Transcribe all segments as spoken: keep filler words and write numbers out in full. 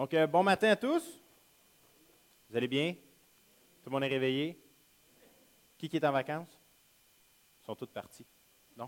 Donc, euh, bon matin à tous. Vous allez bien? Tout le monde est réveillé? Qui, qui est en vacances? Ils sont tous partis. Non?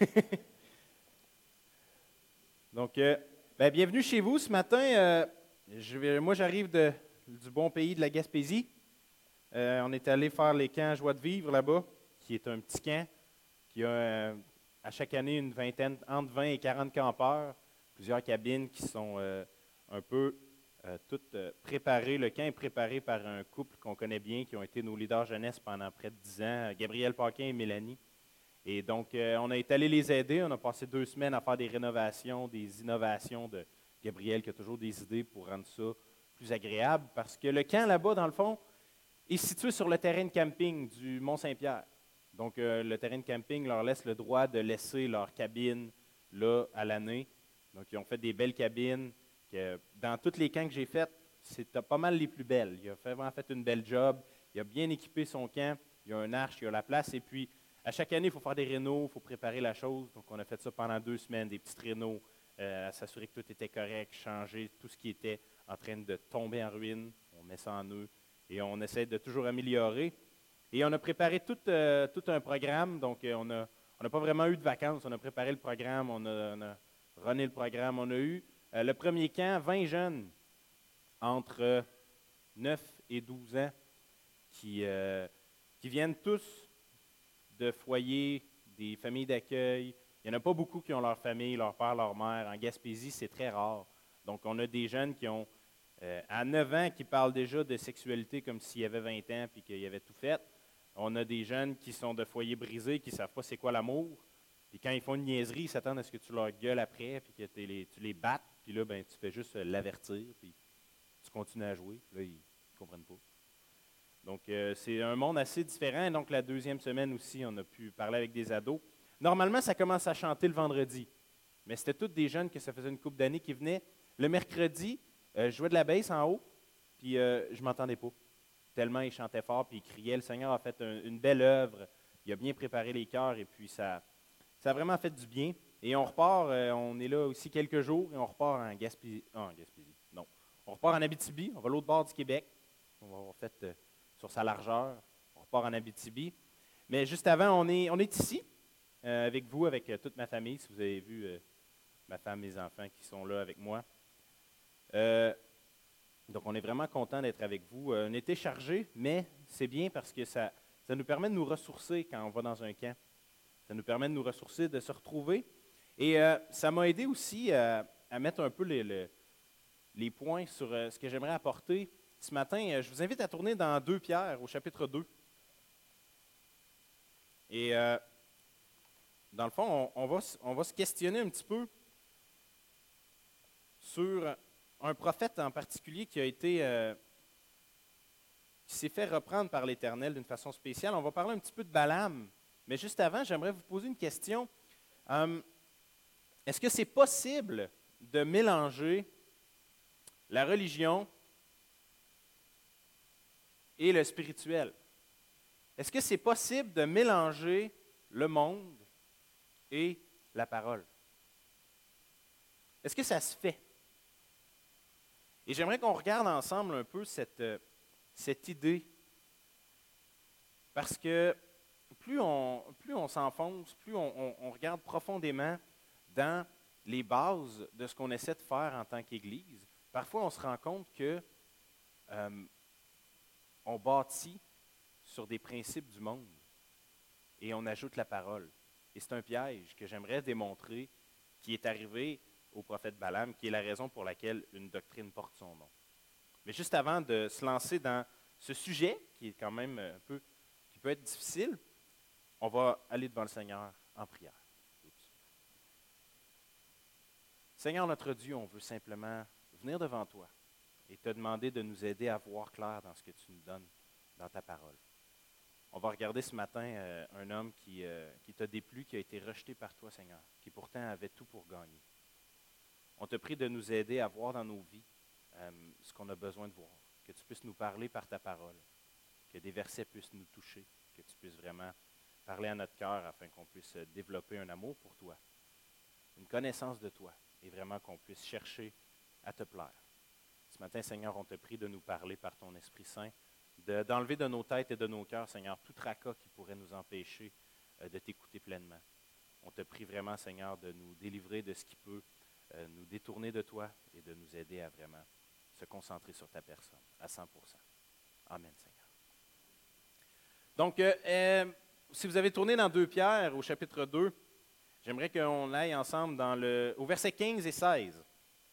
Donc, euh, ben, bienvenue chez vous ce matin. Euh, je vais- moi, j'arrive de- du bon pays de la Gaspésie. Euh, on est allé faire les camps Joie de vivre là-bas, qui est un petit camp qui a euh, à chaque année une vingtaine, entre vingt et quarante campeurs, plusieurs cabines qui sont euh, un peu euh, toutes euh, préparées. Le camp est préparé par un couple qu'on connaît bien, qui ont été nos leaders jeunesse pendant près de dix ans, Gabriel Paquin et Mélanie. Et donc, euh, on a été allé les aider. On a passé deux semaines à faire des rénovations, des innovations de Gabriel, qui a toujours des idées pour rendre ça plus agréable, parce que le camp là-bas, dans le fond, est situé sur le terrain de camping du Mont-Saint-Pierre. Donc, euh, le terrain de camping leur laisse le droit de laisser leur cabine là à l'année. Donc, ils ont fait des belles cabines. Que, dans tous les camps que j'ai faits, c'était pas mal les plus belles. Il a fait, vraiment fait une belle job. Il a bien équipé son camp. Il y a un arche, il y a la place. Et puis, à chaque année, il faut faire des rénaux, il faut préparer la chose. Donc, on a fait ça pendant deux semaines, des petites rénaux, euh, à s'assurer que tout était correct, changer tout ce qui était en train de tomber en ruine. On met ça en eux. Et on essaie de toujours améliorer. Et on a préparé tout, euh, tout un programme. Donc, euh, on n'a on a pas vraiment eu de vacances. On a préparé le programme, on a, on a runné le programme. On a eu euh, le premier camp, vingt jeunes entre euh, neuf et douze ans qui, euh, qui viennent tous de foyers, des familles d'accueil. Il n'y en a pas beaucoup qui ont leur famille, leur père, leur mère. En Gaspésie, c'est très rare. Donc, on a des jeunes qui ont Euh, à neuf ans, qui parlent déjà de sexualité comme s'il avait vingt ans et qu'ils avaient tout fait. On a des jeunes qui sont de foyers brisés, qui ne savent pas c'est quoi l'amour. Puis quand ils font une niaiserie, ils s'attendent à ce que tu leur gueules après, puis que les, tu les battes. Puis là, ben, tu fais juste l'avertir, puis tu continues à jouer. Là, ils ne comprennent pas. Donc, euh, c'est un monde assez différent. Donc, la deuxième semaine aussi, on a pu parler avec des ados. Normalement, ça commence à chanter le vendredi. Mais c'était tous des jeunes que ça faisait une couple d'années qui venaient. Le mercredi, euh, je jouais de la basse en haut, puis euh, je ne m'entendais pas. Tellement ils chantaient fort, puis ils criaient. Le Seigneur a fait un- une belle œuvre. Il a bien préparé les cœurs, et puis ça, ça a vraiment fait du bien. Et on repart, euh, on est là aussi quelques jours, et on repart en Gaspésie. Ah, en Gaspésie, non. On repart en Abitibi, on va à l'autre bord du Québec. On va avoir fait euh, sur sa largeur. On repart en Abitibi. Mais juste avant, on est, on est ici, euh, avec vous, avec euh, toute ma famille, si vous avez vu euh, ma femme, mes enfants qui sont là avec moi. Euh, donc, on est vraiment content d'être avec vous. Euh, un été chargé, mais c'est bien parce que ça, ça nous permet de nous ressourcer quand on va dans un camp. Ça nous permet de nous ressourcer, de se retrouver. Et euh, ça m'a aidé aussi à, à mettre un peu les, les, les points sur euh, ce que j'aimerais apporter. Ce matin, euh, je vous invite à tourner dans deux Pierre, au chapitre deux. Et euh, dans le fond, on, on, va, on va se questionner un petit peu sur un prophète en particulier qui a été, euh, qui s'est fait reprendre par l'Éternel d'une façon spéciale. On va parler un petit peu de Balaam, mais juste avant, j'aimerais vous poser une question. Euh, est-ce que c'est possible de mélanger la religion et le spirituel? Est-ce que c'est possible de mélanger le monde et la parole? Est-ce que ça se fait? Et j'aimerais qu'on regarde ensemble un peu cette, euh, cette idée. Parce que plus on, plus on s'enfonce, plus on, on, on regarde profondément dans les bases de ce qu'on essaie de faire en tant qu'Église, parfois on se rend compte que euh, on bâtit sur des principes du monde et on ajoute la parole. Et c'est un piège que j'aimerais démontrer qui est arrivé au prophète Balaam, qui est la raison pour laquelle une doctrine porte son nom. Mais juste avant de se lancer dans ce sujet, qui est quand même un peu, qui peut être difficile, on va aller devant le Seigneur en prière. Oups. Seigneur notre Dieu, on veut simplement venir devant toi et te demander de nous aider à voir clair dans ce que tu nous donnes, dans ta parole. On va regarder ce matin euh, un homme qui, euh, qui t'a déplu, qui a été rejeté par toi, Seigneur, qui pourtant avait tout pour gagner. On te prie de nous aider à voir dans nos vies euh, ce qu'on a besoin de voir, que tu puisses nous parler par ta parole, que des versets puissent nous toucher, que tu puisses vraiment parler à notre cœur afin qu'on puisse développer un amour pour toi, une connaissance de toi, et vraiment qu'on puisse chercher à te plaire. Ce matin, Seigneur, on te prie de nous parler par ton Esprit Saint, de, d'enlever de nos têtes et de nos cœurs, Seigneur, tout tracas qui pourrait nous empêcher euh, de t'écouter pleinement. On te prie vraiment, Seigneur, de nous délivrer de ce qui peut euh, nous détourner de toi et de nous aider à vraiment se concentrer sur ta personne à cent pour cent. Amen, Seigneur. Donc, euh, euh, si vous avez tourné dans deux Pierre, au chapitre deux, j'aimerais qu'on aille ensemble dans le, au verset quinze et seize.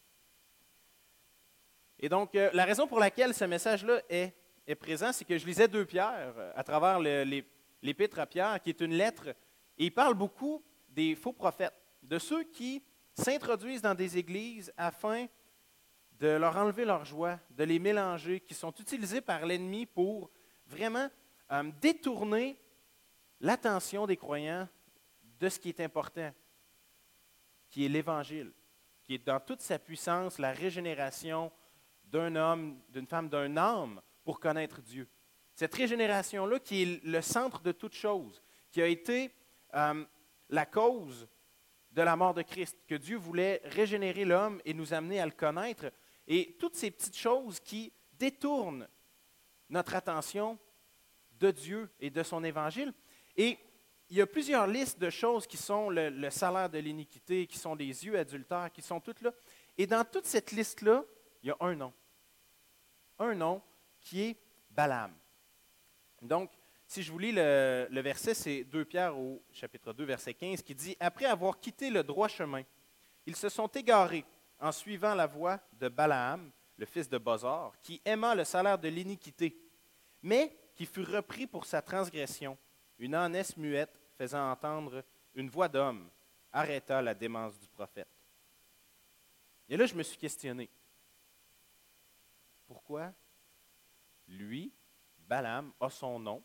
Et donc, euh, la raison pour laquelle ce message-là est, est présent, c'est que je lisais deux Pierre euh, à travers le, les, l'épître à Pierre, qui est une lettre, et il parle beaucoup des faux prophètes, de ceux qui s'introduisent dans des églises afin de leur enlever leur joie, de les mélanger, qui sont utilisés par l'ennemi pour vraiment euh, détourner l'attention des croyants de ce qui est important, qui est l'Évangile, qui est dans toute sa puissance la régénération d'un homme, d'une femme, d'un âme pour connaître Dieu. Cette régénération-là qui est le centre de toute chose, qui a été euh, la cause de la mort de Christ, que Dieu voulait régénérer l'homme et nous amener à le connaître, et toutes ces petites choses qui détournent notre attention de Dieu et de son Évangile. Et il y a plusieurs listes de choses qui sont le, le salaire de l'iniquité, qui sont les yeux adultères, qui sont toutes là. Et dans toute cette liste-là, il y a un nom. Un nom qui est Balaam. Donc, si je vous lis le, le verset, c'est deux Pierre au chapitre deux, verset quinze, qui dit « Après avoir quitté le droit chemin, ils se sont égarés en suivant la voie de Balaam, le fils de Bosor, qui aima le salaire de l'iniquité, mais qui fut repris pour sa transgression. Une ânesse muette, faisant entendre une voix d'homme, arrêta la démence du prophète. » Et là, je me suis questionné. Pourquoi lui, Balaam, a son nom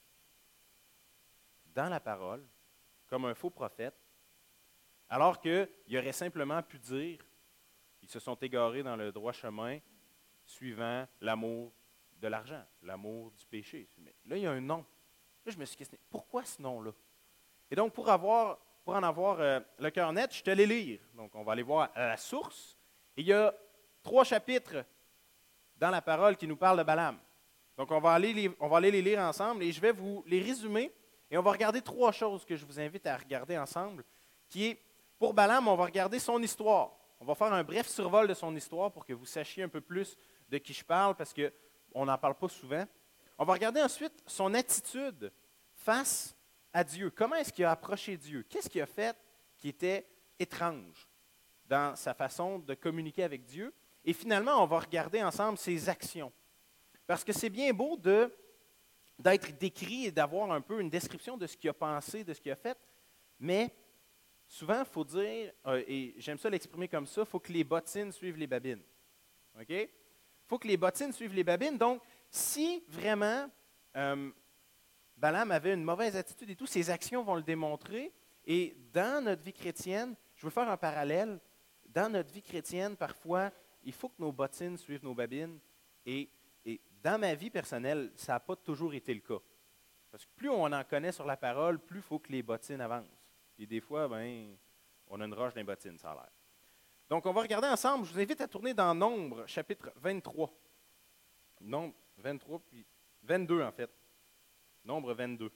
dans la parole comme un faux prophète, alors qu'il aurait simplement pu dire ils se sont égarés dans le droit chemin suivant l'amour de l'argent, l'amour du péché. Mais là, il y a un nom. Là, je me suis questionné, pourquoi ce nom-là? Et donc, pour, avoir, pour en avoir euh, le cœur net, je te les lire. Donc, on va aller voir à la source. Et il y a trois chapitres dans la parole qui nous parlent de Balaam. Donc, on va, aller les, on va aller les lire ensemble et je vais vous les résumer. Et on va regarder trois choses que je vous invite à regarder ensemble, qui est, pour Balaam, on va regarder son histoire. On va faire un bref survol de son histoire pour que vous sachiez un peu plus de qui je parle, parce qu'on n'en parle pas souvent. On va regarder ensuite son attitude face à Dieu. Comment est-ce qu'il a approché Dieu? Qu'est-ce qu'il a fait qui était étrange dans sa façon de communiquer avec Dieu? Et finalement, on va regarder ensemble ses actions. Parce que c'est bien beau de, d'être décrit et d'avoir un peu une description de ce qu'il a pensé, de ce qu'il a fait, mais souvent, il faut dire, euh, et j'aime ça l'exprimer comme ça, il faut que les bottines suivent les babines. OK? Il faut que les bottines suivent les babines. Donc, si vraiment euh, Balaam avait une mauvaise attitude et tout, ses actions vont le démontrer. Et dans notre vie chrétienne, je veux faire un parallèle, dans notre vie chrétienne, parfois, il faut que nos bottines suivent nos babines. Et, et dans ma vie personnelle, ça n'a pas toujours été le cas. Parce que plus on en connaît sur la parole, plus il faut que les bottines avancent. Et des fois, ben, on a une roche dans les bottines, ça a l'air. Donc, on va regarder ensemble. Je vous invite à tourner dans Nombre, chapitre vingt-trois. Nombre vingt-trois, puis vingt-deux, en fait. Nombre vingt-deux.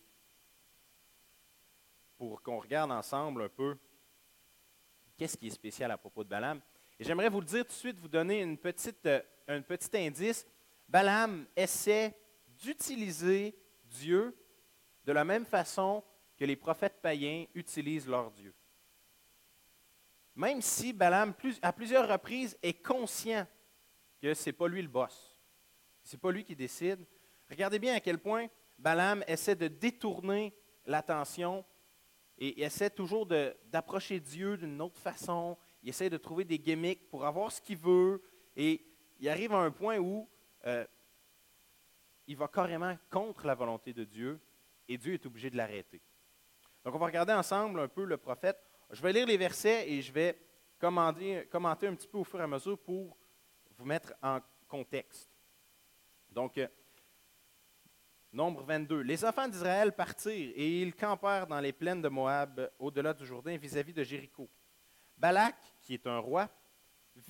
Pour qu'on regarde ensemble un peu qu'est-ce qui est spécial à propos de Balaam. Et j'aimerais vous le dire tout de suite, vous donner une petite, euh, un petit indice. Balaam essaie d'utiliser Dieu de la même façon que les prophètes païens utilisent leur Dieu. Même si Balaam, plus, à plusieurs reprises, est conscient que ce n'est pas lui le boss, ce n'est pas lui qui décide, regardez bien à quel point Balaam essaie de détourner l'attention et essaie toujours de, d'approcher Dieu d'une autre façon. Il essaie de trouver des gimmicks pour avoir ce qu'il veut et il arrive à un point où euh, il va carrément contre la volonté de Dieu et Dieu est obligé de l'arrêter. Donc, on va regarder ensemble un peu le prophète. Je vais lire les versets et je vais commenter, commenter un petit peu au fur et à mesure pour vous mettre en contexte. Donc, euh, Nombre vingt-deux. Les enfants d'Israël partirent et ils campèrent dans les plaines de Moab, au-delà du Jourdain, vis-à-vis de Jéricho. Balak, qui est un roi, vit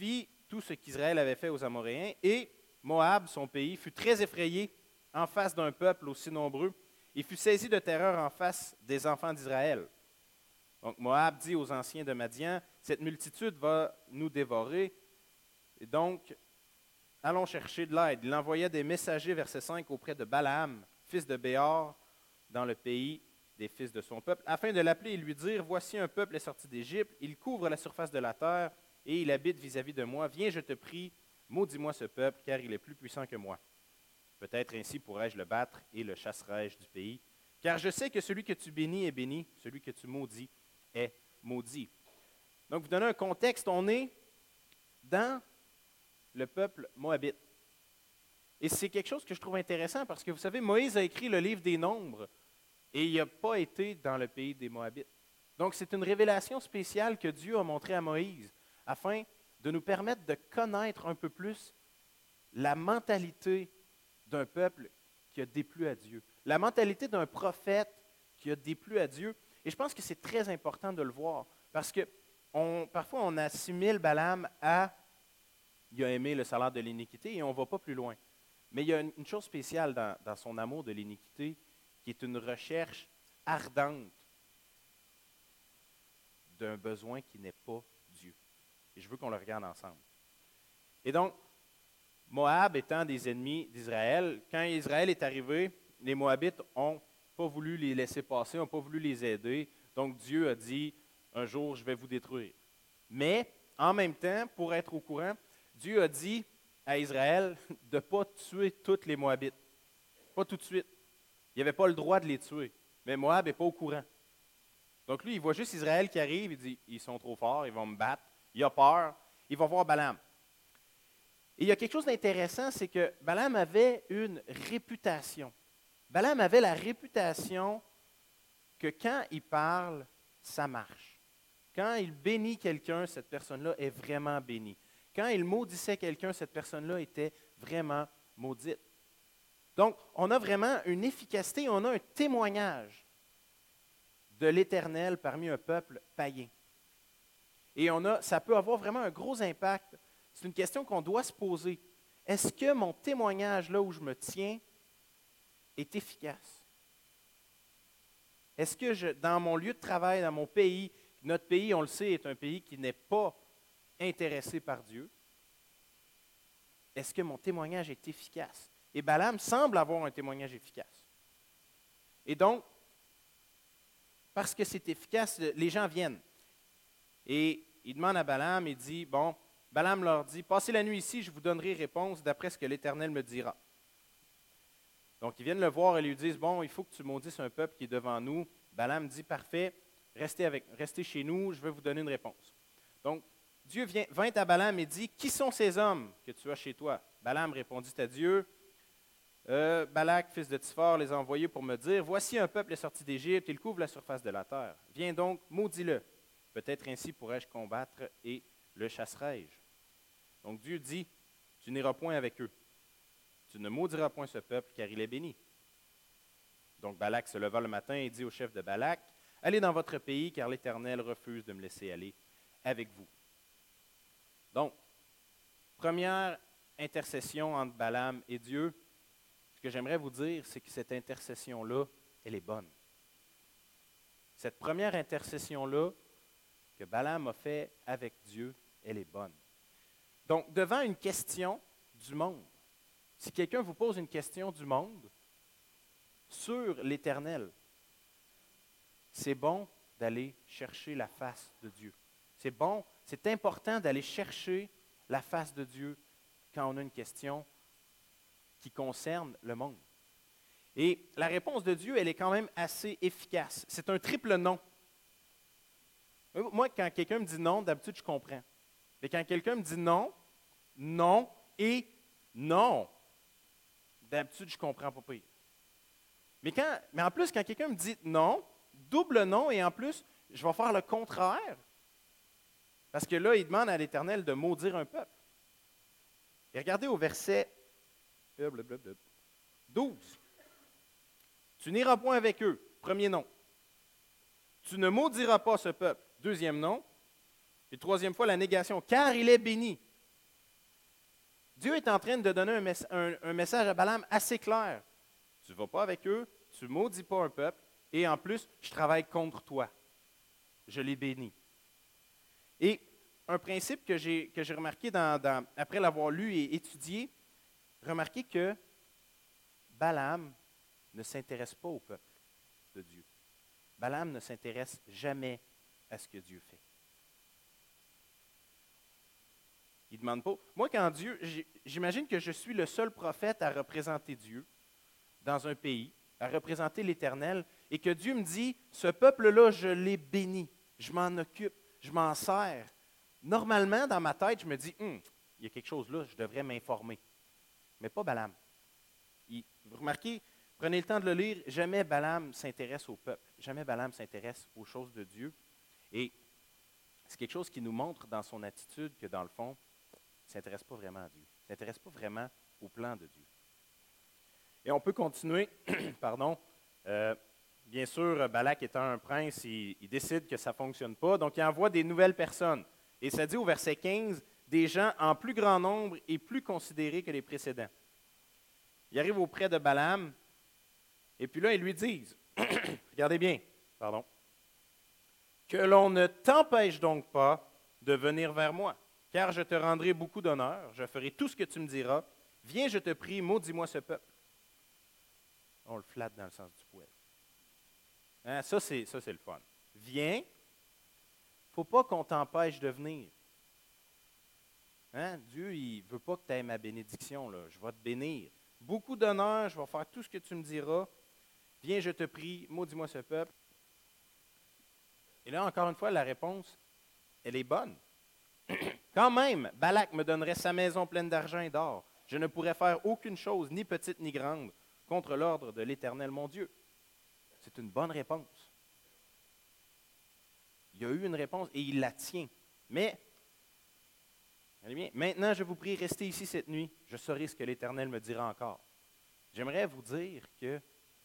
tout ce qu'Israël avait fait aux Amoréens, et Moab, son pays, fut très effrayé en face d'un peuple aussi nombreux, et fut saisi de terreur en face des enfants d'Israël. Donc Moab dit aux anciens de Madian, « Cette multitude va nous dévorer, et donc allons chercher de l'aide. » Il envoya des messagers, verset cinq, auprès de Balaam, fils de Béor, dans le pays des fils de son peuple, afin de l'appeler et lui dire, « Voici un peuple est sorti d'Égypte, il couvre la surface de la terre, et il habite vis-à-vis de moi. Viens, je te prie, maudis-moi ce peuple, car il est plus puissant que moi. Peut-être ainsi pourrais-je le battre et le chasserai-je du pays. Car je sais que celui que tu bénis est béni, celui que tu maudis est maudit. » Donc, vous donnez un contexte, on est dans le peuple moabite. Et c'est quelque chose que je trouve intéressant parce que, vous savez, Moïse a écrit le livre des Nombres et il n'a pas été dans le pays des Moabites. Donc, c'est une révélation spéciale que Dieu a montrée à Moïse afin de nous permettre de connaître un peu plus la mentalité d'un peuple qui a déplu à Dieu, la mentalité d'un prophète qui a déplu à Dieu. Et je pense que c'est très important de le voir parce que on, parfois on assimile Balaam à « il a aimé le salaire de l'iniquité » et on ne va pas plus loin. Mais il y a une, une chose spéciale dans, dans son amour de l'iniquité qui est une recherche ardente d'un besoin qui n'est pas Dieu. Et je veux qu'on le regarde ensemble. Et donc, Moab étant des ennemis d'Israël, quand Israël est arrivé, les Moabites n'ont pas voulu les laisser passer, n'ont pas voulu les aider. Donc Dieu a dit, un jour, je vais vous détruire. Mais, en même temps, pour être au courant, Dieu a dit à Israël de ne pas tuer tous les Moabites. Pas tout de suite. Il n'avait pas le droit de les tuer. Mais Moab n'est pas au courant. Donc lui, il voit juste Israël qui arrive, il dit, ils sont trop forts, ils vont me battre. Il a peur, il va voir Balaam. Et il y a quelque chose d'intéressant, c'est que Balaam avait une réputation. Balaam avait la réputation que quand il parle, ça marche. Quand il bénit quelqu'un, cette personne-là est vraiment bénie. Quand il maudissait quelqu'un, cette personne-là était vraiment maudite. Donc, on a vraiment une efficacité, on a un témoignage de l'Éternel parmi un peuple païen. Et on a, ça peut avoir vraiment un gros impact. C'est une question qu'on doit se poser. Est-ce que mon témoignage, là où je me tiens, est efficace? Est-ce que je, dans mon lieu de travail, dans mon pays, notre pays, on le sait, est un pays qui n'est pas intéressé par Dieu, est-ce que mon témoignage est efficace? Et Balaam semble avoir un témoignage efficace. Et donc, parce que c'est efficace, les gens viennent. Et il demande à Balaam, il dit, bon, Balaam leur dit, passez la nuit ici, je vous donnerai réponse d'après ce que l'Éternel me dira. Donc, ils viennent le voir et lui disent, bon, il faut que tu maudisses un peuple qui est devant nous. Balaam dit, parfait, restez, avec, restez chez nous, je vais vous donner une réponse. Donc, Dieu vient, vint à Balaam et dit, qui sont ces hommes que tu as chez toi? Balaam répondit à Dieu, euh, Balak, fils de Tsiphar, les a envoyés pour me dire, voici un peuple est sorti d'Égypte, il couvre la surface de la terre. Viens donc, maudis-le. Peut-être ainsi pourrais-je combattre et le chasserai-je. Donc Dieu dit, tu n'iras point avec eux. Tu ne maudiras point ce peuple, car il est béni. Donc Balak se leva le matin et dit au chef de Balak, allez dans votre pays, car l'Éternel refuse de me laisser aller avec vous. Donc, première intercession entre Balaam et Dieu. Ce que j'aimerais vous dire, c'est que cette intercession-là, elle est bonne. Cette première intercession-là que Balaam a fait avec Dieu, elle est bonne. Donc, devant une question du monde, si quelqu'un vous pose une question du monde sur l'Éternel, c'est bon d'aller chercher la face de Dieu. C'est bon, c'est important d'aller chercher la face de Dieu quand on a une question qui concerne le monde. Et la réponse de Dieu, elle est quand même assez efficace. C'est un triple non. Moi, quand quelqu'un me dit non, d'habitude, je comprends. Mais quand quelqu'un me dit non, non et non, d'habitude, je ne comprends pas pire. Mais, quand, mais en plus, quand quelqu'un me dit non, double non, et en plus, je vais faire le contraire. Parce que là, il demande à l'Éternel de maudire un peuple. Et regardez au verset douze. Tu n'iras point avec eux, premier non. Tu ne maudiras pas ce peuple, deuxième non. Et troisième fois, la négation, car il est béni. Dieu est en train de donner un, mess- un- un message à Balaam assez clair. Tu ne vas pas avec eux, tu ne maudis pas un peuple, et en plus, je travaille contre toi. Je les bénis. Et un principe que j'ai, que j'ai remarqué dans- dans- après l'avoir lu et étudié, remarquez que Balaam ne s'intéresse pas au peuple de Dieu. Balaam ne s'intéresse jamais à ce que Dieu fait. Il ne demande pas. Moi, quand Dieu, j'imagine que je suis le seul prophète à représenter Dieu dans un pays, à représenter l'Éternel, et que Dieu me dit, ce peuple-là, je l'ai béni, je m'en occupe, je m'en sers. Normalement, dans ma tête, je me dis, hum, il y a quelque chose là, je devrais m'informer. Mais pas Balaam. Il, vous remarquez, prenez le temps de le lire, jamais Balaam s'intéresse au peuple, jamais Balaam s'intéresse aux choses de Dieu. Et c'est quelque chose qui nous montre dans son attitude que, dans le fond, il ne s'intéresse pas vraiment à Dieu. Il ne s'intéresse pas vraiment au plan de Dieu. Et on peut continuer, pardon. Euh, bien sûr, Balak étant un prince, il, il décide que ça ne fonctionne pas, donc il envoie des nouvelles personnes. Et ça dit au verset quinze, des gens en plus grand nombre et plus considérés que les précédents. Ils arrivent auprès de Balaam, et puis là, ils lui disent, regardez bien, pardon, que l'on ne t'empêche donc pas de venir vers moi, car je te rendrai beaucoup d'honneur, je ferai tout ce que tu me diras. Viens, je te prie, maudis-moi ce peuple. On le flatte dans le sens du poil. Hein, ça, c'est, ça, c'est le fun. Viens, il ne faut pas qu'on t'empêche de venir. Hein? Dieu, il ne veut pas que tu aies ma bénédiction. Là. Je vais te bénir. Beaucoup d'honneur, je vais faire tout ce que tu me diras. Viens, je te prie, maudis-moi ce peuple. Et là, encore une fois, la réponse, elle est bonne. Quand même, Balak me donnerait sa maison pleine d'argent et d'or. Je ne pourrais faire aucune chose, ni petite ni grande, contre l'ordre de l'Éternel mon Dieu. C'est une bonne réponse. Il y a eu une réponse et il la tient. Mais, allez bien, maintenant je vous prie, restez ici cette nuit. Je saurai ce que l'Éternel me dira encore. J'aimerais vous dire que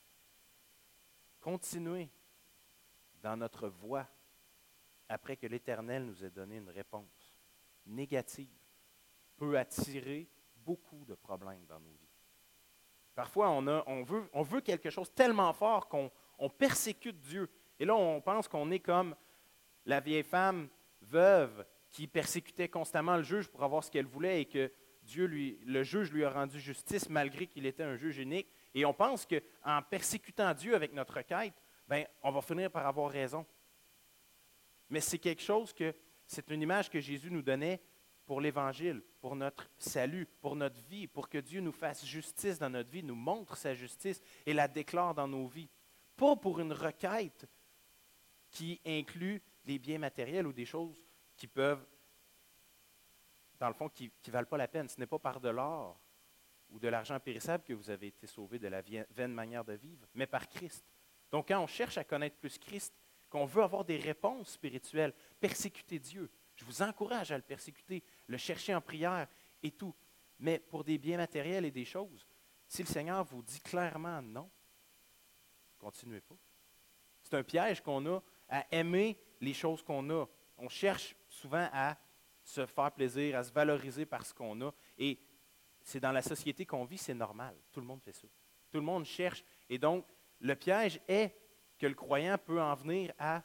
continuez dans notre voie après que l'Éternel nous ait donné une réponse négative peut attirer beaucoup de problèmes dans nos vies. Parfois, on, a, on, veut, on veut quelque chose tellement fort qu'on on persécute Dieu. Et là, on pense qu'on est comme la vieille femme veuve qui persécutait constamment le juge pour avoir ce qu'elle voulait et que Dieu lui, le juge lui a rendu justice malgré qu'il était un juge unique. Et on pense qu'en persécutant Dieu avec notre quête, ben, on va finir par avoir raison. Mais c'est quelque chose que, c'est une image que Jésus nous donnait pour l'Évangile, pour notre salut, pour notre vie, pour que Dieu nous fasse justice dans notre vie, nous montre sa justice et la déclare dans nos vies. Pas pour une requête qui inclut des biens matériels ou des choses qui peuvent, dans le fond, qui ne valent pas la peine. Ce n'est pas par de l'or ou de l'argent périssable que vous avez été sauvés de la vaine manière de vivre, mais par Christ. Donc, quand on cherche à connaître plus Christ, qu'on veut avoir des réponses spirituelles, persécuter Dieu. Je vous encourage à le persécuter, le chercher en prière et tout. Mais pour des biens matériels et des choses, si le Seigneur vous dit clairement non, continuez pas. C'est un piège qu'on a à aimer les choses qu'on a. On cherche souvent à se faire plaisir, à se valoriser par ce qu'on a. Et c'est dans la société qu'on vit, c'est normal. Tout le monde fait ça. Tout le monde cherche. Et donc, le piège est que le croyant peut en venir à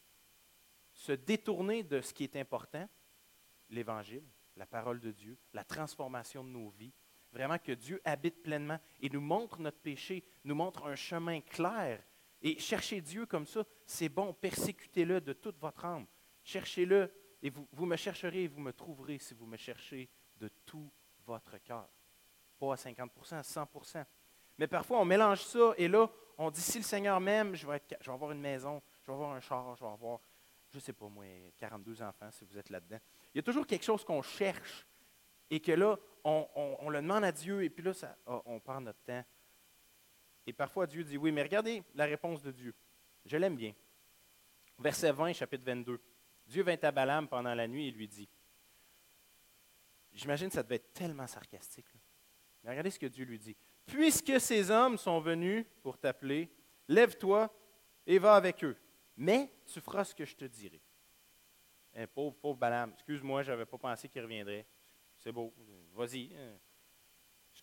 se détourner de ce qui est important, l'Évangile, la parole de Dieu, la transformation de nos vies, vraiment que Dieu habite pleinement et nous montre notre péché, nous montre un chemin clair. Et chercher Dieu comme ça, c'est bon, persécutez-le de toute votre âme. Cherchez-le et vous, vous me chercherez et vous me trouverez si vous me cherchez de tout votre cœur. Pas à cinquante pour cent, à cent pour cent. Mais parfois, on mélange ça et là, on dit, si le Seigneur m'aime, je vais, être, je vais avoir une maison, je vais avoir un char, je vais avoir, je ne sais pas moi, quarante-deux enfants si vous êtes là-dedans. Il y a toujours quelque chose qu'on cherche et que là, on, on, on le demande à Dieu et puis là, ça, oh, on perd notre temps. Et parfois, Dieu dit, oui, mais regardez la réponse de Dieu. Je l'aime bien. Verset vingt, chapitre vingt-deux. Dieu vint à Balaam pendant la nuit et lui dit, j'imagine que ça devait être tellement sarcastique, là. Mais regardez ce que Dieu lui dit. Puisque ces hommes sont venus pour t'appeler, lève-toi et va avec eux. Mais tu feras ce que je te dirai. Hein, pauvre, pauvre Balaam, excuse-moi, je n'avais pas pensé qu'il reviendrait. C'est beau, vas-y. Hein.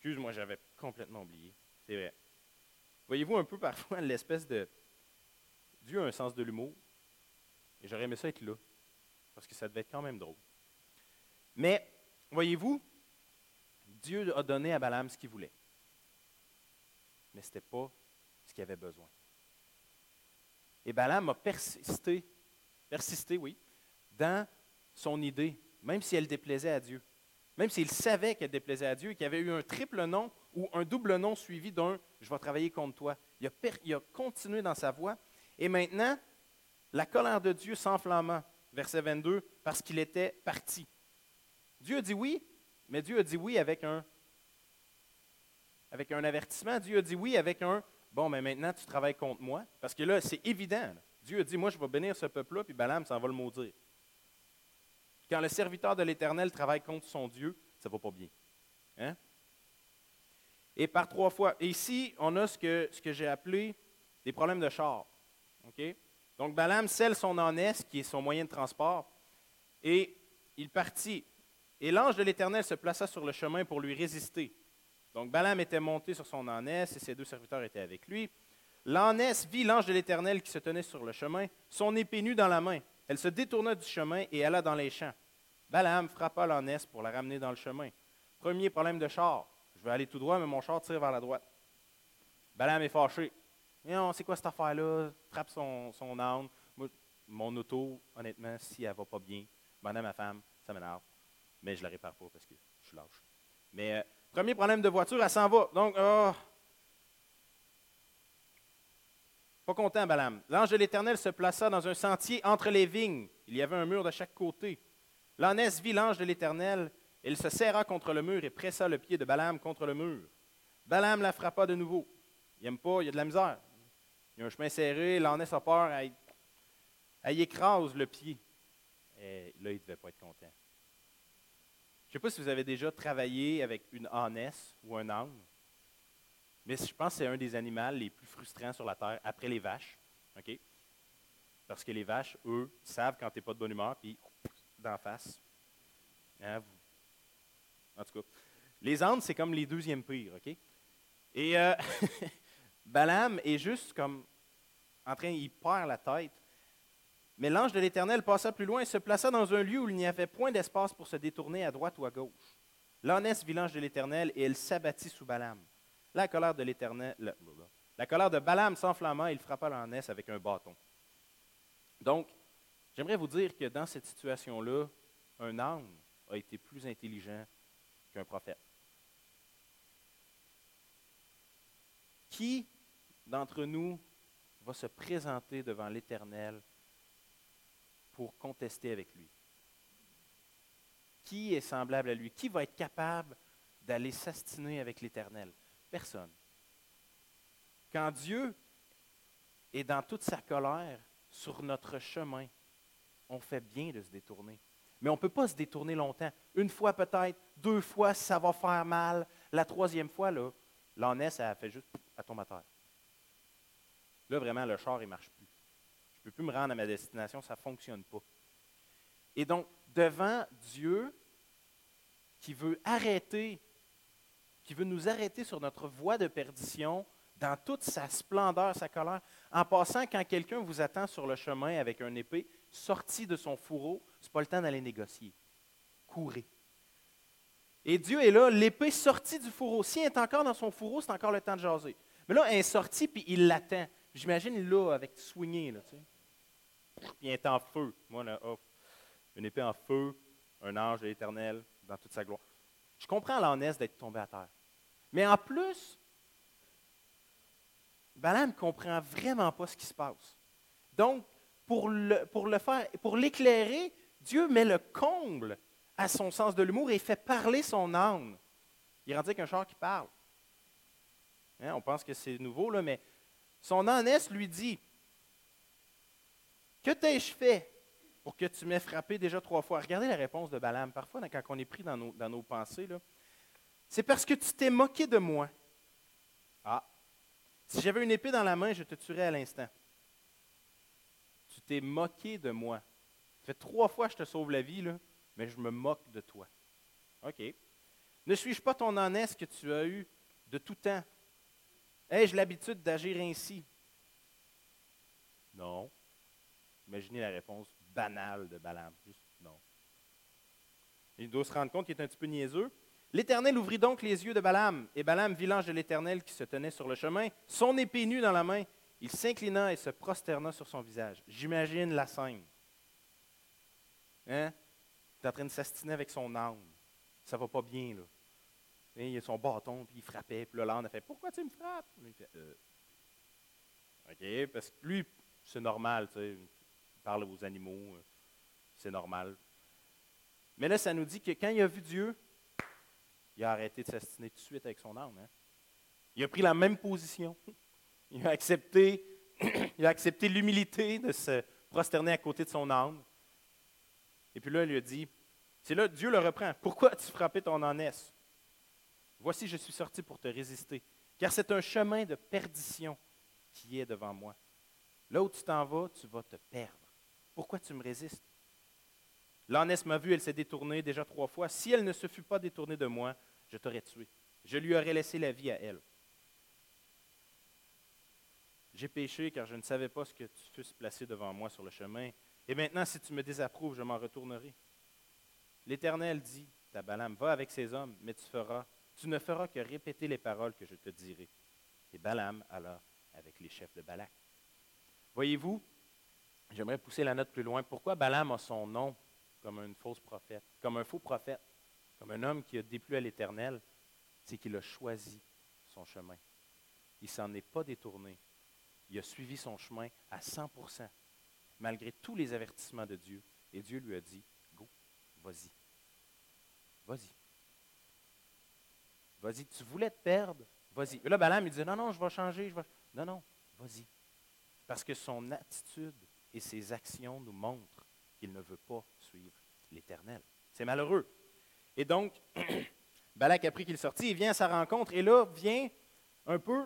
Excuse-moi, j'avais complètement oublié. C'est vrai. Voyez-vous un peu parfois l'espèce de... Dieu a un sens de l'humour. Et j'aurais aimé ça être là. Parce que ça devait être quand même drôle. Mais, voyez-vous, Dieu a donné à Balaam ce qu'il voulait. Mais ce n'était pas ce qu'il avait besoin. Et Balaam a persisté, persisté, oui, dans son idée, même si elle déplaisait à Dieu. Même s'il savait qu'elle déplaisait à Dieu et qu'il y avait eu un triple nom ou un double nom suivi d'un « je vais travailler contre toi ». Il a, per, il a continué dans sa voie. Et maintenant, la colère de Dieu s'enflammant, verset vingt-deux, parce qu'il était parti. Dieu a dit oui, mais Dieu a dit oui avec un, avec un avertissement. Dieu a dit oui avec un « bon, mais maintenant tu travailles contre moi ». Parce que là, c'est évident. Là. Dieu a dit « moi, je vais bénir ce peuple-là », puis Balaam s'en va le maudire. Quand le serviteur de l'Éternel travaille contre son Dieu, ça ne va pas bien. Hein? Et par trois fois. Et ici, on a ce que, ce que j'ai appelé des problèmes de char. Okay? Donc, Balaam scelle son ânesse, qui est son moyen de transport, et il partit. Et l'ange de l'Éternel se plaça sur le chemin pour lui résister. Donc, Balaam était monté sur son ânesse et ses deux serviteurs étaient avec lui. L'ânesse vit l'ange de l'Éternel qui se tenait sur le chemin, son épée nue dans la main. Elle se détourna du chemin et alla dans les champs. Balaam frappa l'ânesse pour la ramener dans le chemin. Premier problème de char. Je vais aller tout droit, mais mon char tire vers la droite. Balaam est fâché. Mais non, c'est quoi cette affaire-là? Frappe son, son âne. Moi, mon auto, honnêtement, si elle ne va pas bien, demandez à ma femme, ça m'énerve. Mais je ne la répare pas parce que je suis lâche. Mais euh, premier problème de voiture, elle s'en va. Donc, oh, pas content, Balaam. L'ange de l'Éternel se plaça dans un sentier entre les vignes. Il y avait un mur de chaque côté. L'ânesse vit l'ange de l'Éternel. Il se serra contre le mur et pressa le pied de Balaam contre le mur. Balaam la frappa de nouveau. Il n'aime pas, il y a de la misère. Il y a un chemin serré, l'ânesse a peur, elle, elle écrase le pied. Et là, il ne devait pas être content. Je ne sais pas si vous avez déjà travaillé avec une ânesse ou un âne, mais je pense que c'est un des animaux les plus frustrants sur la terre, après les vaches. Okay? Parce que les vaches, eux, savent quand tu n'es pas de bonne humeur, puis d'en face. Hein, vous... En tout cas, les ânes, c'est comme les deuxièmes pires. OK? Et euh, Balaam est juste comme en train, il perd la tête. Mais l'ange de l'Éternel passa plus loin et se plaça dans un lieu où il n'y avait point d'espace pour se détourner à droite ou à gauche. L'ânesse vit l'ange de l'Éternel et elle s'abattit sous Balaam. La colère de l'Éternel, la, la colère de Balaam s'enflamma et il frappa l'ânesse avec un bâton. Donc, j'aimerais vous dire que dans cette situation-là, un âne a été plus intelligent qu'un prophète. Qui d'entre nous va se présenter devant l'Éternel pour contester avec lui? Qui est semblable à lui? Qui va être capable d'aller s'astiner avec l'Éternel? Personne. Quand Dieu est dans toute sa colère sur notre chemin, on fait bien de se détourner. Mais on ne peut pas se détourner longtemps. Une fois peut-être, deux fois, ça va faire mal. La troisième fois, là, l'ânesse, elle fait juste, elle tombe à terre. Là, vraiment, le char, il ne marche plus. Je ne peux plus me rendre à ma destination, ça ne fonctionne pas. Et donc, devant Dieu, qui veut arrêter, qui veut nous arrêter sur notre voie de perdition, dans toute sa splendeur, sa colère, en passant, quand quelqu'un vous attend sur le chemin avec une épée, sorti de son fourreau, ce n'est pas le temps d'aller négocier. Courez. Et Dieu est là, l'épée sortie du fourreau. Si elle est encore dans son fourreau, c'est encore le temps de jaser. Mais là, elle est sortie, puis il l'attend. J'imagine là, avec swingé, là, tu sais. Puis elle est en feu. Moi, là, oh, une épée en feu, un ange de l'Éternel dans toute sa gloire. Je comprends l'ânesse d'être tombée à terre. Mais en plus, Balaam ne comprend vraiment pas ce qui se passe. Donc, pour le, pour le faire, pour l'éclairer, Dieu met le comble à son sens de l'humour et fait parler son âne. Il est rendu avec un char qui parle. Hein, on pense que c'est nouveau, là, mais son ânesse lui dit « Que t'ai-je fait pour que tu m'aies frappé déjà trois fois? » Regardez la réponse de Balaam. Parfois, quand on est pris dans nos, dans nos pensées, là, c'est parce que tu t'es moqué de moi. Ah, si j'avais une épée dans la main, je te tuerais à l'instant. Tu t'es moqué de moi. Ça fait trois fois que je te sauve la vie, là, mais je me moque de toi. OK. Ne suis-je pas ton ânesse que tu as eu de tout temps? Ai-je l'habitude d'agir ainsi? Non. Imaginez la réponse banale de Balaam. Juste non. Il doit se rendre compte qu'il est un petit peu niaiseux. L'Éternel ouvrit donc les yeux de Balaam, et Balaam vit l'ange de l'Éternel qui se tenait sur le chemin, son épée nue dans la main. Il s'inclina et se prosterna sur son visage. J'imagine la scène. Hein? Il est en train de s'astiner avec son âne. Ça va pas bien, là. Et il a son bâton, puis il frappait, puis là, l'âne a fait « Pourquoi tu me frappes? » Il fait euh. OK, parce que lui, c'est normal, tu sais, il parle aux animaux, c'est normal. Mais là, ça nous dit que quand il a vu Dieu, il a arrêté de s'astiner tout de suite avec son âne. Hein? Il a pris la même position. Il a accepté, il a accepté l'humilité de se prosterner à côté de son âne. Et puis là, il lui a dit, c'est là, Dieu le reprend. Pourquoi as-tu frappé ton ânesse? Voici, je suis sorti pour te résister, car c'est un chemin de perdition qui est devant moi. Là où tu t'en vas, tu vas te perdre. Pourquoi tu me résistes? L'ânesse m'a vu, elle s'est détournée déjà trois fois. Si elle ne se fût pas détournée de moi, je t'aurais tué. Je lui aurais laissé la vie à elle. J'ai péché car je ne savais pas ce que tu fusses placé devant moi sur le chemin. Et maintenant, si tu me désapprouves, je m'en retournerai. L'Éternel dit à Balaam, va avec ces hommes, mais tu feras, tu ne feras que répéter les paroles que je te dirai. Et Balaam alla avec les chefs de Balak. Voyez-vous, j'aimerais pousser la note plus loin. Pourquoi Balaam a son nom comme un fausse prophète, comme un faux prophète, comme un homme qui a déplu à l'Éternel? C'est qu'il a choisi son chemin. Il ne s'en est pas détourné. Il a suivi son chemin à cent pour cent, malgré tous les avertissements de Dieu. Et Dieu lui a dit, go, vas-y. Vas-y. Vas-y, tu voulais te perdre, vas-y. Et là, Balaam, il dit, non, non, je vais changer. Je vais... Non, non, vas-y. Parce que son attitude et ses actions nous montrent qu'il ne veut pas suivre l'Éternel. C'est malheureux. Et donc, Balak, après qu'il est sorti, il vient à sa rencontre. Et là, vient un peu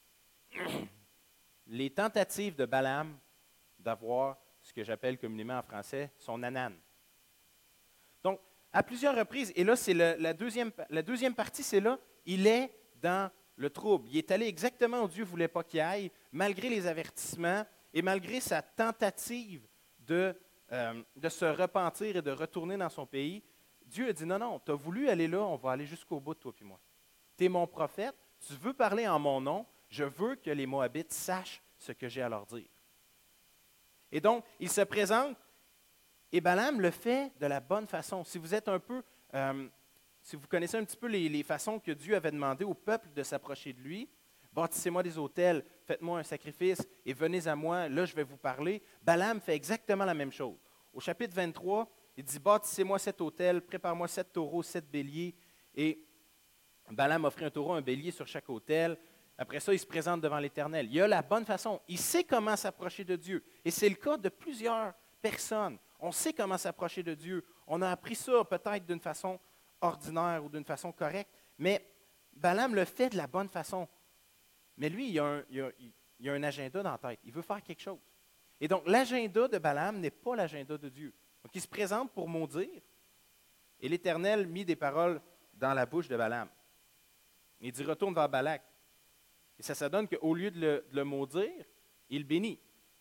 les tentatives de Balaam d'avoir ce que j'appelle communément en français son anane. Donc, à plusieurs reprises, et là, c'est le, la, deuxième, la deuxième partie, c'est là, il est dans le trouble. Il est allé exactement où Dieu ne voulait pas qu'il aille, malgré les avertissements et malgré sa tentative de, euh, de se repentir et de retourner dans son pays. Dieu a dit, non, non, tu as voulu aller là, on va aller jusqu'au bout de toi et moi. Tu es mon prophète, tu veux parler en mon nom, je veux que les Moabites sachent ce que j'ai à leur dire. Et donc, il se présente, et Balaam le fait de la bonne façon. Si vous êtes un peu, euh, si vous connaissez un petit peu les, les façons que Dieu avait demandé au peuple de s'approcher de lui, bâtissez-moi des autels, faites-moi un sacrifice et venez à moi, là je vais vous parler. Balaam fait exactement la même chose. Au chapitre vingt-trois, il dit, bâtissez-moi sept autels, prépare-moi sept taureaux, sept béliers. Et Balaam offrit un taureau, un bélier sur chaque autel. Après ça, il se présente devant l'Éternel. Il a la bonne façon. Il sait comment s'approcher de Dieu. Et c'est le cas de plusieurs personnes. On sait comment s'approcher de Dieu. On a appris ça peut-être d'une façon ordinaire ou d'une façon correcte, mais Balaam le fait de la bonne façon. Mais lui, il a un, il a, il a un agenda dans la tête. Il veut faire quelque chose. Et donc, l'agenda de Balaam n'est pas l'agenda de Dieu. Donc, il se présente pour maudire. Et l'Éternel mit des paroles dans la bouche de Balaam. Il dit, retourne vers Balak. Et ça, ça donne qu'au lieu de le, de le maudire, il bénit.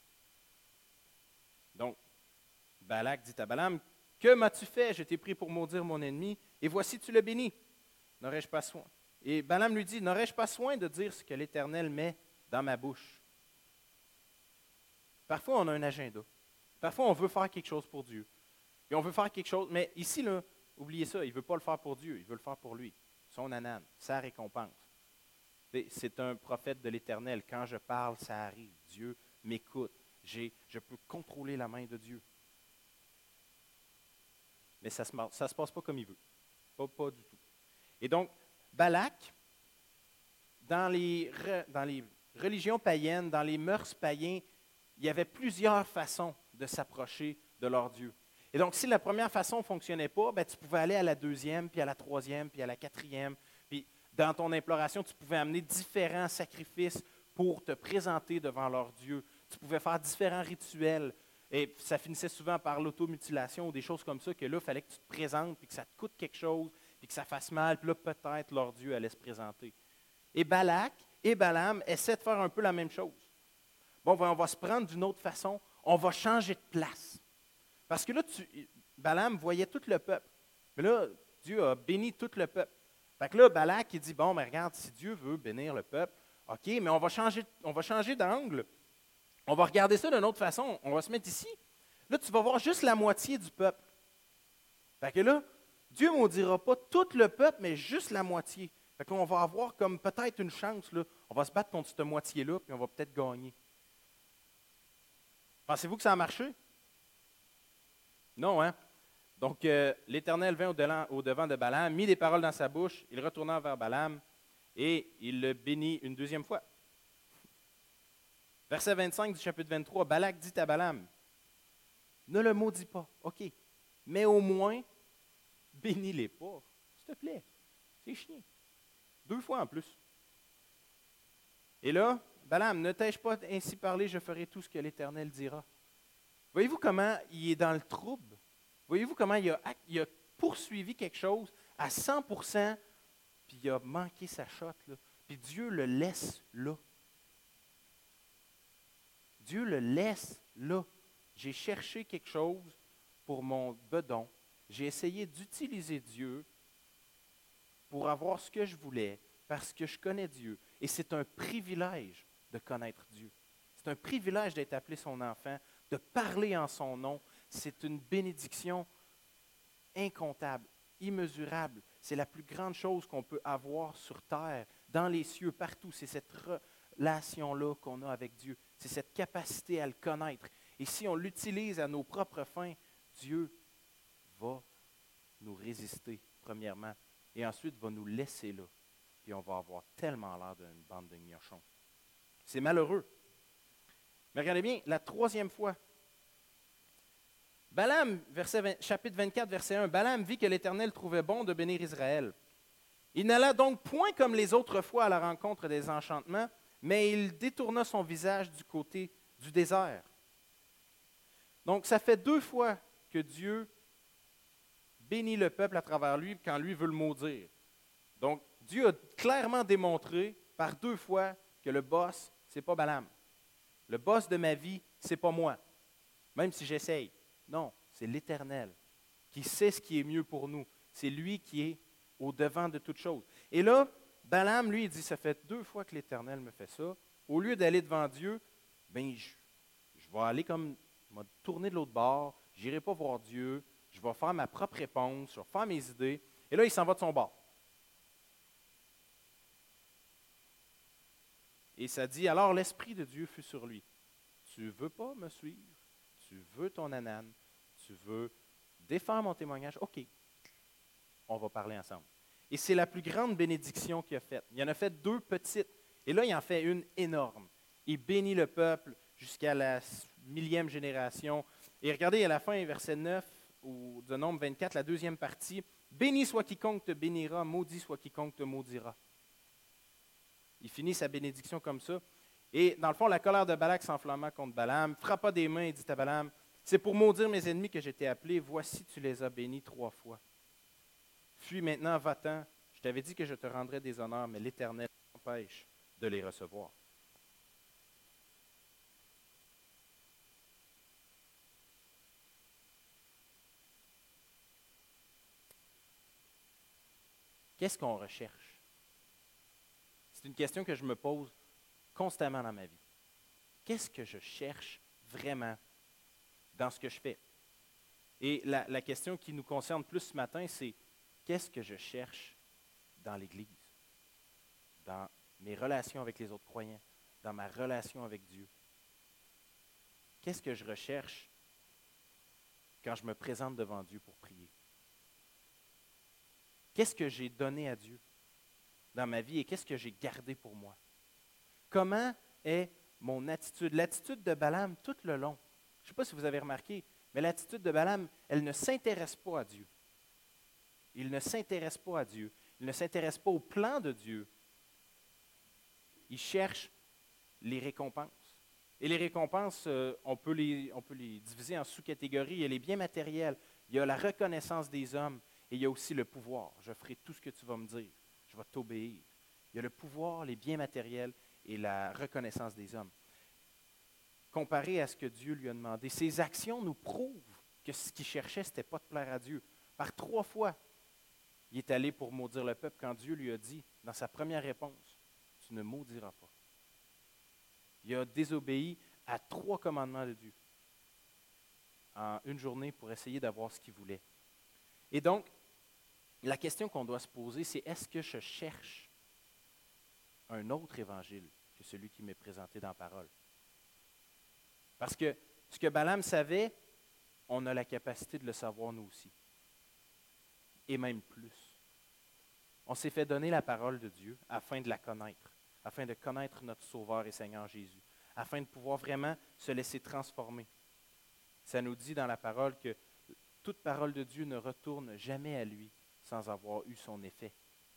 Donc, Balak dit à Balaam, que m'as-tu fait? Je t'ai pris pour maudire mon ennemi, et voici tu le bénis. N'aurais-je pas soin? Et Balaam lui dit, n'aurais-je pas soin de dire ce que l'Éternel met dans ma bouche? Parfois, on a un agenda. Parfois, on veut faire quelque chose pour Dieu. Et on veut faire quelque chose, mais ici, là, oubliez ça, il ne veut pas le faire pour Dieu, il veut le faire pour lui. Son anane, sa récompense. C'est un prophète de l'Éternel. Quand je parle, ça arrive. Dieu m'écoute. J'ai, je peux contrôler la main de Dieu. Mais ça ne se, ça se passe pas comme il veut. Pas, pas du tout. Et donc, Balak, dans les, dans les religions païennes, dans les mœurs païens, il y avait plusieurs façons de s'approcher de leur Dieu. Et donc, si la première façon ne fonctionnait pas, ben, tu pouvais aller à la deuxième, puis à la troisième, puis à la quatrième. Puis dans ton imploration, tu pouvais amener différents sacrifices pour te présenter devant leur Dieu. Tu pouvais faire différents rituels. Et ça finissait souvent par l'automutilation ou des choses comme ça, que là, il fallait que tu te présentes, puis que ça te coûte quelque chose, puis que ça fasse mal, puis là, peut-être leur Dieu allait se présenter. Et Balak et Balaam essaient de faire un peu la même chose. Bon, on va se prendre d'une autre façon, on va changer de place. Parce que là, tu, Balaam voyait tout le peuple. Mais là, Dieu a béni tout le peuple. Fait que là, Balak, il dit, bon, mais regarde, si Dieu veut bénir le peuple, OK, mais on va changer, on va changer d'angle. On va regarder ça d'une autre façon. On va se mettre ici. Là, tu vas voir juste la moitié du peuple. Fait que là, Dieu ne maudira pas tout le peuple, mais juste la moitié. Fait que là, on va avoir comme peut-être une chance. Là. On va se battre contre cette moitié-là, puis on va peut-être gagner. Pensez-vous que ça a marché? Non, hein? Donc, euh, l'Éternel vint au-devant, au-devant de Balaam, mit des paroles dans sa bouche, il retourna vers Balaam et il le bénit une deuxième fois. Verset vingt-cinq du chapitre vingt-trois, Balak dit à Balaam, ne le maudis pas, OK, mais au moins, bénis-les pas, s'il te plaît, c'est chiant. Deux fois en plus. Et là, Balaam, ne t'ai-je pas ainsi parlé, je ferai tout ce que l'Éternel dira. Voyez-vous comment il est dans le trouble? Voyez-vous comment il a, il a poursuivi quelque chose à cent pour cent, puis il a manqué sa shot, là. Puis Dieu le laisse là. Dieu le laisse là. J'ai cherché quelque chose pour mon bedon. J'ai essayé d'utiliser Dieu pour avoir ce que je voulais, parce que je connais Dieu. Et c'est un privilège de connaître Dieu. C'est un privilège d'être appelé son enfant, de parler en son nom. C'est une bénédiction incontable, immesurable. C'est la plus grande chose qu'on peut avoir sur terre, dans les cieux, partout. C'est cette relation-là qu'on a avec Dieu. C'est cette capacité à le connaître. Et si on l'utilise à nos propres fins, Dieu va nous résister, premièrement, et ensuite va nous laisser là. Puis on va avoir tellement l'air d'une bande de gnochons. C'est malheureux. Mais regardez bien, la troisième fois, Balaam, verset vingt, chapitre vingt-quatre, verset un, Balaam vit que l'Éternel trouvait bon de bénir Israël. Il n'alla donc point comme les autres fois à la rencontre des enchantements, mais il détourna son visage du côté du désert. Donc, ça fait deux fois que Dieu bénit le peuple à travers lui quand lui veut le maudire. Donc, Dieu a clairement démontré par deux fois que le boss, ce n'est pas Balaam. Le boss de ma vie, ce n'est pas moi, même si j'essaye. Non, c'est l'Éternel qui sait ce qui est mieux pour nous. C'est lui qui est au-devant de toute chose. Et là, Balaam, lui, il dit, ça fait deux fois que l'Éternel me fait ça. Au lieu d'aller devant Dieu, ben, je, je vais aller comme, je vais tourner de l'autre bord, je n'irai pas voir Dieu, je vais faire ma propre réponse, je vais faire mes idées. Et là, il s'en va de son bord. Et ça dit, alors l'Esprit de Dieu fut sur lui. Tu ne veux pas me suivre? Tu veux ton anane? Tu veux défendre mon témoignage? OK, on va parler ensemble. Et c'est la plus grande bénédiction qu'il a faite. Il en a fait deux petites, et là, il en fait une énorme. Il bénit le peuple jusqu'à la millième génération. Et regardez à la fin, verset neuf, ou de Nombre vingt-quatre, la deuxième partie, « Béni soit quiconque te bénira, maudit soit quiconque te maudira. » Il finit sa bénédiction comme ça. Et dans le fond, la colère de Balak s'enflamma contre Balaam, frappa des mains et dit à Balaam, « C'est pour maudire mes ennemis que je t'ai appelé, voici tu les as bénis trois fois. Fuis maintenant, va-t'en, je t'avais dit que je te rendrais des honneurs, mais l'Éternel t'empêche de les recevoir. » Qu'est-ce qu'on recherche? C'est une question que je me pose constamment dans ma vie. Qu'est-ce que je cherche vraiment dans ce que je fais? Et la, la question qui nous concerne plus ce matin, c'est qu'est-ce que je cherche dans l'Église, dans mes relations avec les autres croyants, dans ma relation avec Dieu? Qu'est-ce que je recherche quand je me présente devant Dieu pour prier? Qu'est-ce que j'ai donné à Dieu dans ma vie et qu'est-ce que j'ai gardé pour moi? Comment est mon attitude? L'attitude de Balaam tout le long. Je ne sais pas si vous avez remarqué, mais l'attitude de Balaam, elle ne s'intéresse pas à Dieu. Il ne s'intéresse pas à Dieu. Il ne s'intéresse pas au plan de Dieu. Il cherche les récompenses. Et les récompenses, euh, on peut les, on peut les diviser en sous-catégories. Il y a les biens matériels, il y a la reconnaissance des hommes, Et il y a aussi le pouvoir. Je ferai tout ce que tu vas me dire. Je vais t'obéir. Il y a le pouvoir, les biens matériels et la reconnaissance des hommes. Comparé à ce que Dieu lui a demandé, ses actions nous prouvent que ce qu'il cherchait, ce n'était pas de plaire à Dieu. Par trois fois, il est allé pour maudire le peuple quand Dieu lui a dit, dans sa première réponse, « Tu ne maudiras pas ». Il a désobéi à trois commandements de Dieu en une journée pour essayer d'avoir ce qu'il voulait. Et donc, la question qu'on doit se poser, c'est est-ce que je cherche un autre évangile que celui qui m'est présenté dans la parole? Parce que ce que Balaam savait, on a la capacité de le savoir nous aussi. Et même plus. On s'est fait donner la parole de Dieu afin de la connaître, afin de connaître notre Sauveur et Seigneur Jésus, afin de pouvoir vraiment se laisser transformer. Ça nous dit dans la parole que toute parole de Dieu ne retourne jamais à lui sans avoir eu son effet.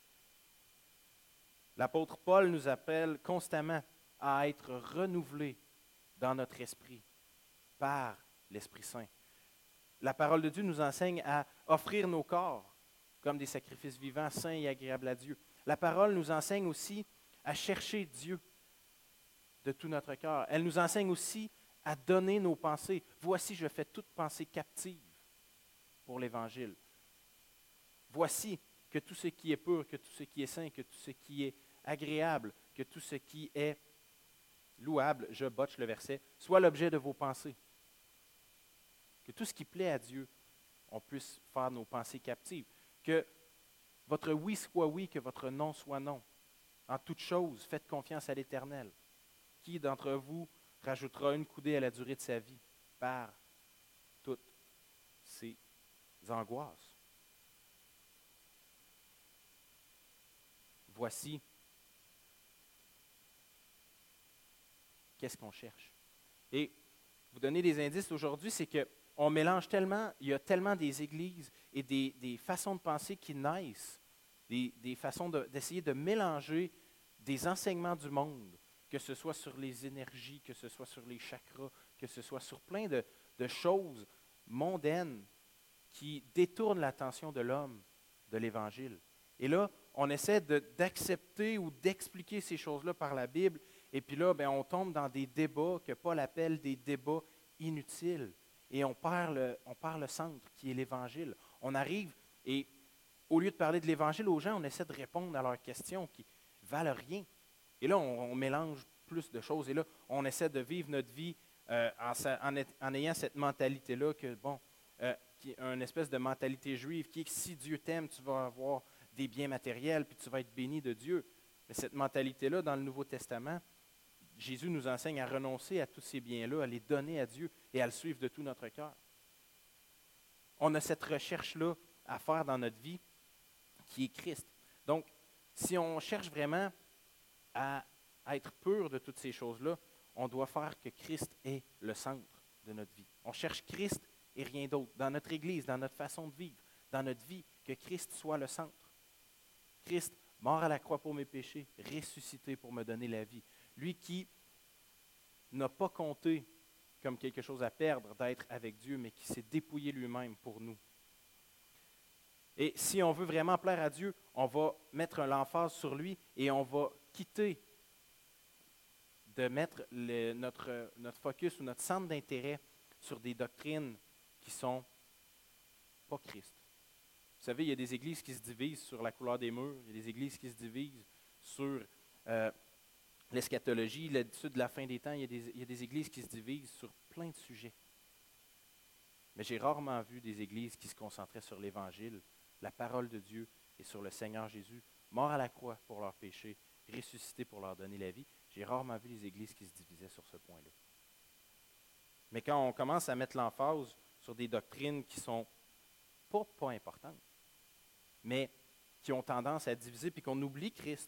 L'apôtre Paul nous appelle constamment à être renouvelés dans notre esprit par l'Esprit Saint. La parole de Dieu nous enseigne à offrir nos corps comme des sacrifices vivants, saints et agréables à Dieu. La parole nous enseigne aussi à chercher Dieu de tout notre cœur. Elle nous enseigne aussi à donner nos pensées. Voici, je fais toute pensée captive pour l'Évangile. Voici que tout ce qui est pur, que tout ce qui est saint, que tout ce qui est agréable, que tout ce qui est louable, je botche le verset, soit l'objet de vos pensées. Que tout ce qui plaît à Dieu, on puisse faire nos pensées captives. Que votre oui soit oui, que votre non soit non. En toute chose, faites confiance à l'Éternel. Qui d'entre vous rajoutera une coudée à la durée de sa vie par toutes ses angoisses? Voici, qu'est-ce qu'on cherche? Et vous donner des indices aujourd'hui, c'est qu'on mélange tellement, il y a tellement des églises et des, des façons de penser qui naissent, des, des façons de, d'essayer de mélanger des enseignements du monde, que ce soit sur les énergies, que ce soit sur les chakras, que ce soit sur plein de, de choses mondaines qui détournent l'attention de l'homme de l'Évangile. Et là, on essaie de, d'accepter ou d'expliquer ces choses-là par la Bible, et puis là, bien, on tombe dans des débats que Paul appelle des débats inutiles. Et on perd le, on perd le centre, qui est l'Évangile. On arrive, et au lieu de parler de l'Évangile aux gens, on essaie de répondre à leurs questions qui ne valent rien. Et là, on, on mélange plus de choses. Et là, on essaie de vivre notre vie euh, en, en, en ayant cette mentalité-là, que bon, euh, qui est une espèce de mentalité juive, qui est que si Dieu t'aime, tu vas avoir des biens matériels, puis tu vas être béni de Dieu. Mais cette mentalité-là, dans le Nouveau Testament, Jésus nous enseigne à renoncer à tous ces biens-là, à les donner à Dieu et à le suivre de tout notre cœur. On a cette recherche-là à faire dans notre vie qui est Christ. Donc, si on cherche vraiment à, à être pur de toutes ces choses-là, on doit faire que Christ est le centre de notre vie. On cherche Christ et rien d'autre. Dans notre Église, dans notre façon de vivre, dans notre vie, que Christ soit le centre. Christ, mort à la croix pour mes péchés, ressuscité pour me donner la vie. Lui qui n'a pas compté comme quelque chose à perdre d'être avec Dieu, mais qui s'est dépouillé lui-même pour nous. Et si on veut vraiment plaire à Dieu, on va mettre l'emphase sur lui et on va quitter de mettre le, notre, notre focus ou notre centre d'intérêt sur des doctrines qui ne sont pas Christ. Vous savez, il y a des églises qui se divisent sur la couleur des murs, il y a des églises qui se divisent sur euh, l'eschatologie, l'étude de la fin des temps, il y, a des, il y a des églises qui se divisent sur plein de sujets. Mais j'ai rarement vu des églises qui se concentraient sur l'Évangile, la parole de Dieu et sur le Seigneur Jésus, mort à la croix pour leurs péchés, ressuscité pour leur donner la vie. J'ai rarement vu des églises qui se divisaient sur ce point-là. Mais quand on commence à mettre l'emphase sur des doctrines qui sont pas, pas importantes, mais qui ont tendance à diviser puis qu'on oublie Christ,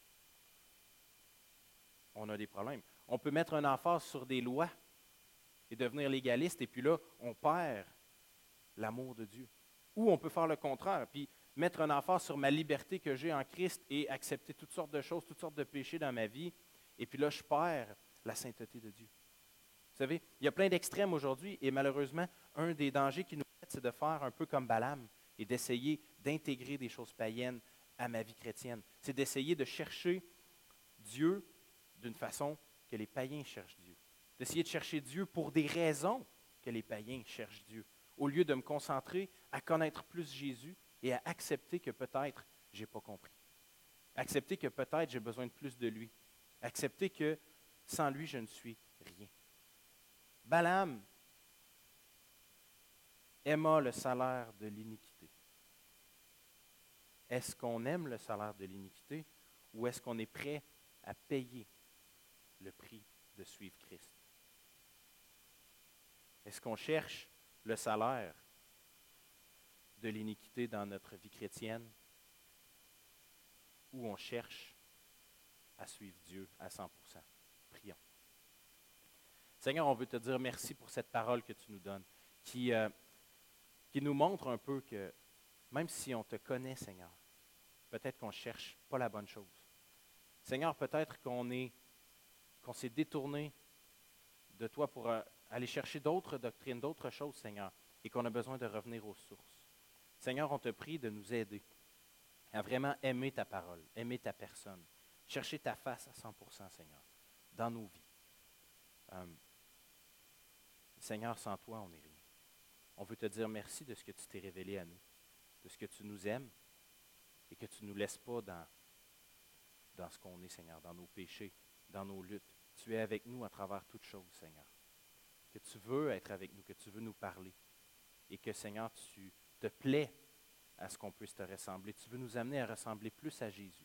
on a des problèmes. On peut mettre un emphase sur des lois et devenir légaliste, et puis là, on perd l'amour de Dieu. Ou on peut faire le contraire, puis mettre un emphase sur ma liberté que j'ai en Christ et accepter toutes sortes de choses, toutes sortes de péchés dans ma vie, et puis là, je perds la sainteté de Dieu. Vous savez, il y a plein d'extrêmes aujourd'hui, et malheureusement, un des dangers qui nous fait, c'est de faire un peu comme Balaam, et d'essayer d'intégrer des choses païennes à ma vie chrétienne. C'est d'essayer de chercher Dieu d'une façon que les païens cherchent Dieu. D'essayer de chercher Dieu pour des raisons que les païens cherchent Dieu, au lieu de me concentrer à connaître plus Jésus et à accepter que peut-être je n'ai pas compris. Accepter que peut-être j'ai besoin de plus de lui. Accepter que sans lui, je ne suis rien. Balaam aima le salaire de l'iniquité. Est-ce qu'on aime le salaire de l'iniquité ou est-ce qu'on est prêt à payer le prix de suivre Christ? Est-ce qu'on cherche le salaire de l'iniquité dans notre vie chrétienne ou on cherche à suivre Dieu à cent pour cent? Prions. Seigneur, on veut te dire merci pour cette parole que tu nous donnes, qui, euh, qui nous montre un peu que même si on te connaît, Seigneur, peut-être qu'on ne cherche pas la bonne chose. Seigneur, peut-être qu'on est, qu'on s'est détourné de toi pour euh, aller chercher d'autres doctrines, d'autres choses, Seigneur, et qu'on a besoin de revenir aux sources. Seigneur, on te prie de nous aider à vraiment aimer ta parole, aimer ta personne, chercher ta face à cent pour cent, Seigneur, dans nos vies. Euh, Seigneur, sans toi, on n'est rien. On veut te dire merci de ce que tu t'es révélé à nous, de ce que tu nous aimes et que tu ne nous laisses pas dans, dans ce qu'on est, Seigneur, dans nos péchés, dans nos luttes. Tu es avec nous à travers toutes choses, Seigneur. Que tu veux être avec nous, que tu veux nous parler et que, Seigneur, tu te plais à ce qu'on puisse te ressembler. Tu veux nous amener à ressembler plus à Jésus.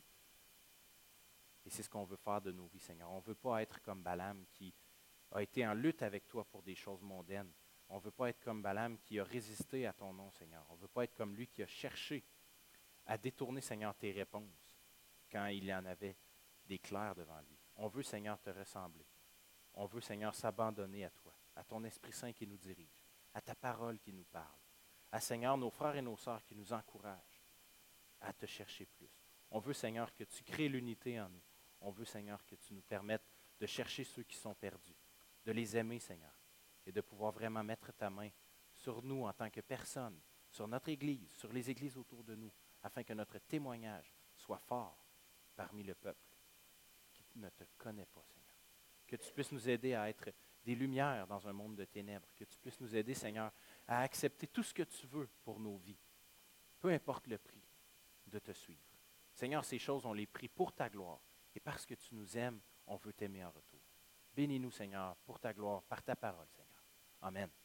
Et c'est ce qu'on veut faire de nos vies, Seigneur. On ne veut pas être comme Balaam qui a été en lutte avec toi pour des choses mondaines. On ne veut pas être comme Balaam qui a résisté à ton nom, Seigneur. On ne veut pas être comme lui qui a cherché à détourner, Seigneur, tes réponses quand il y en avait des clairs devant lui. On veut, Seigneur, te ressembler. On veut, Seigneur, s'abandonner à toi, à ton Esprit Saint qui nous dirige, à ta parole qui nous parle, à, Seigneur, nos frères et nos sœurs qui nous encouragent à te chercher plus. On veut, Seigneur, que tu crées l'unité en nous. On veut, Seigneur, que tu nous permettes de chercher ceux qui sont perdus, de les aimer, Seigneur, et de pouvoir vraiment mettre ta main sur nous en tant que personne, sur notre Église, sur les églises autour de nous, afin que notre témoignage soit fort parmi le peuple qui ne te connaît pas, Seigneur. Que tu puisses nous aider à être des lumières dans un monde de ténèbres, que tu puisses nous aider, Seigneur, à accepter tout ce que tu veux pour nos vies, peu importe le prix de te suivre. Seigneur, ces choses, on les prie pour ta gloire, et parce que tu nous aimes, on veut t'aimer en retour. Bénis-nous, Seigneur, pour ta gloire, par ta parole, Seigneur. Amen.